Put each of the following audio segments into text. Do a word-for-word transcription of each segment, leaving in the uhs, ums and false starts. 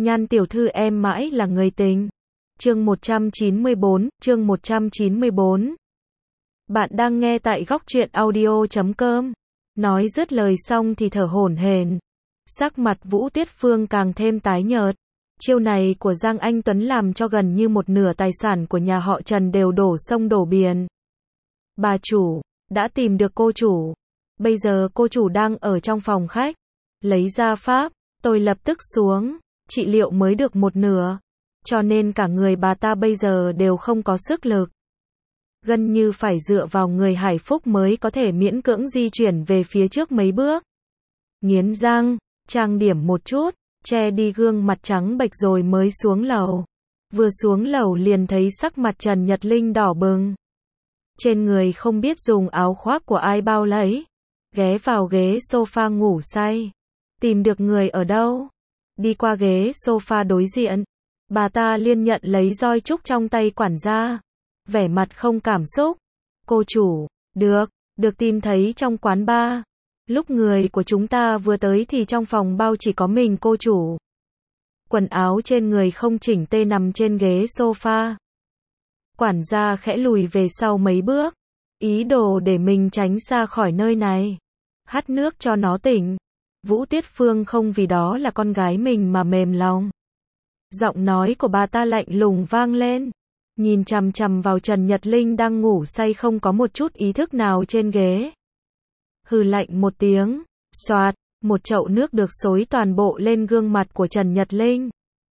Nhan tiểu thư em mãi là người tình. Chương một trăm chín mươi bốn, chương một trăm chín mươi bốn. Bạn đang nghe tại góc truyện audio chấm com. Nói dứt lời xong thì thở hổn hển. Sắc mặt Vũ Tuyết Phương càng thêm tái nhợt. Chiêu này của Giang Anh Tuấn làm cho gần như một nửa tài sản của nhà họ Trần đều đổ sông đổ biển. Bà chủ, đã tìm được cô chủ. Bây giờ cô chủ đang ở trong phòng khách. Lấy ra pháp, tôi lập tức xuống. Trị liệu mới được một nửa. Cho nên cả người bà ta bây giờ đều không có sức lực. Gần như phải dựa vào người Hải Phúc mới có thể miễn cưỡng di chuyển về phía trước mấy bước. Nghiến răng, trang điểm một chút, che đi gương mặt trắng bệch rồi mới xuống lầu. Vừa xuống lầu liền thấy sắc mặt Trần Nhật Linh đỏ bừng. Trên người không biết dùng áo khoác của ai bao lấy. Ghé vào ghế sofa ngủ say. Tìm được người ở đâu? Đi qua ghế sofa đối diện. Bà ta liên nhận lấy roi trúc trong tay quản gia. Vẻ mặt không cảm xúc. Cô chủ, được, được tìm thấy trong quán bar. Lúc người của chúng ta vừa tới thì trong phòng bao chỉ có mình cô chủ. Quần áo trên người không chỉnh tê nằm trên ghế sofa. Quản gia khẽ lùi về sau mấy bước. Ý đồ để mình tránh xa khỏi nơi này. Hắt nước cho nó tỉnh. Vũ Tuyết Phương không vì đó là con gái mình mà mềm lòng. Giọng nói của bà ta lạnh lùng vang lên. Nhìn chằm chằm vào Trần Nhật Linh đang ngủ say không có một chút ý thức nào trên ghế. Hừ lạnh một tiếng, xoạt, một chậu nước được xối toàn bộ lên gương mặt của Trần Nhật Linh.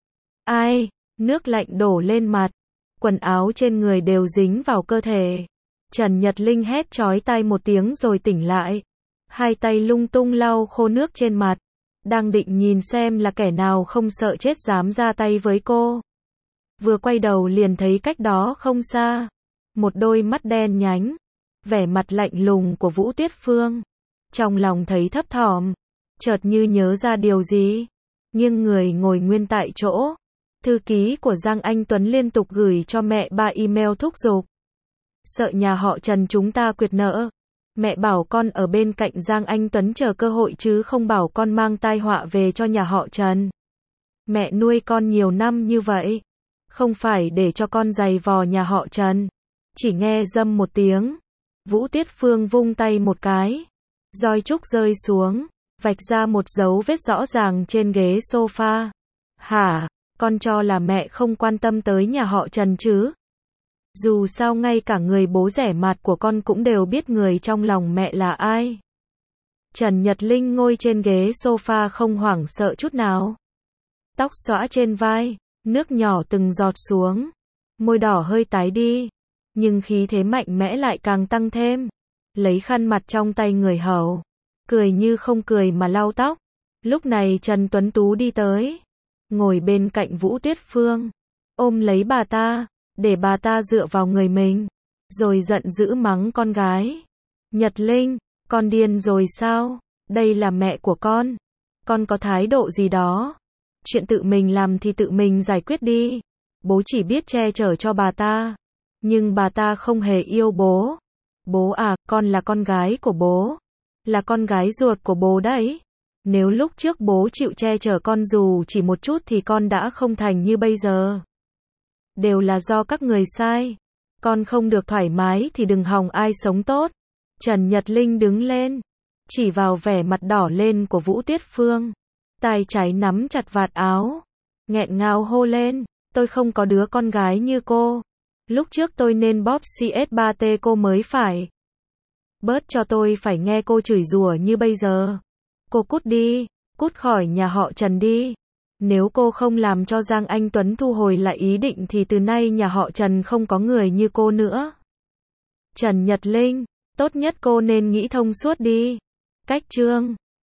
Ai, nước lạnh đổ lên mặt, quần áo trên người đều dính vào cơ thể. Trần Nhật Linh hét chói tai một tiếng rồi tỉnh lại. Hai tay lung tung lau khô nước trên mặt. Đang định nhìn xem là kẻ nào không sợ chết dám ra tay với cô. Vừa quay đầu liền thấy cách đó không xa. Một đôi mắt đen nhánh. Vẻ mặt lạnh lùng của Vũ Tuyết Phương. Trong lòng thấy thấp thỏm. Chợt như nhớ ra điều gì. Nhưng người ngồi nguyên tại chỗ. Thư ký của Giang Anh Tuấn liên tục gửi cho mẹ ba email thúc giục. Sợ nhà họ Trần chúng ta quyệt nợ. Mẹ bảo con ở bên cạnh Giang Anh Tuấn chờ cơ hội chứ không bảo con mang tai họa về cho nhà họ Trần. Mẹ nuôi con nhiều năm như vậy. Không phải để cho con giày vò nhà họ Trần. Chỉ nghe râm một tiếng. Vũ Tuyết Phương vung tay một cái. Roi trúc rơi xuống. Vạch ra một dấu vết rõ ràng trên ghế sofa. Hả? Con cho là mẹ không quan tâm tới nhà họ Trần chứ? Dù sao ngay cả người bố rẻ mạt của con cũng đều biết người trong lòng mẹ là ai. Trần Nhật Linh ngồi trên ghế sofa không hoảng sợ chút nào. Tóc xõa trên vai, nước nhỏ từng giọt xuống. Môi đỏ hơi tái đi. Nhưng khí thế mạnh mẽ lại càng tăng thêm. Lấy khăn mặt trong tay người hầu. Cười như không cười mà lau tóc. Lúc này Trần Tuấn Tú đi tới. Ngồi bên cạnh Vũ Tuyết Phương. Ôm lấy bà ta. Để bà ta dựa vào người mình. Rồi giận dữ mắng con gái. Nhật Linh, con điên rồi sao? Đây là mẹ của con. Con có thái độ gì đó. Chuyện tự mình làm thì tự mình giải quyết đi. Bố chỉ biết che chở cho bà ta. Nhưng bà ta không hề yêu bố. Bố à, con là con gái của bố. Là con gái ruột của bố đấy. Nếu lúc trước bố chịu che chở con dù chỉ một chút thì con đã không thành như bây giờ. Đều là do các người sai. Con không được thoải mái thì đừng hòng ai sống tốt. Trần Nhật Linh đứng lên. Chỉ vào vẻ mặt đỏ lên của Vũ Tuyết Phương. Tay trái nắm chặt vạt áo. Nghẹn ngào hô lên. Tôi không có đứa con gái như cô. Lúc trước tôi nên bóp xê ét ba T cô mới phải. Bớt cho tôi phải nghe cô chửi rủa như bây giờ. Cô cút đi. Cút khỏi nhà họ Trần đi. Nếu cô không làm cho Giang Anh Tuấn thu hồi lại ý định thì từ nay nhà họ Trần không có người như cô nữa. Trần Nhật Linh, tốt nhất cô nên nghĩ thông suốt đi. Cách chương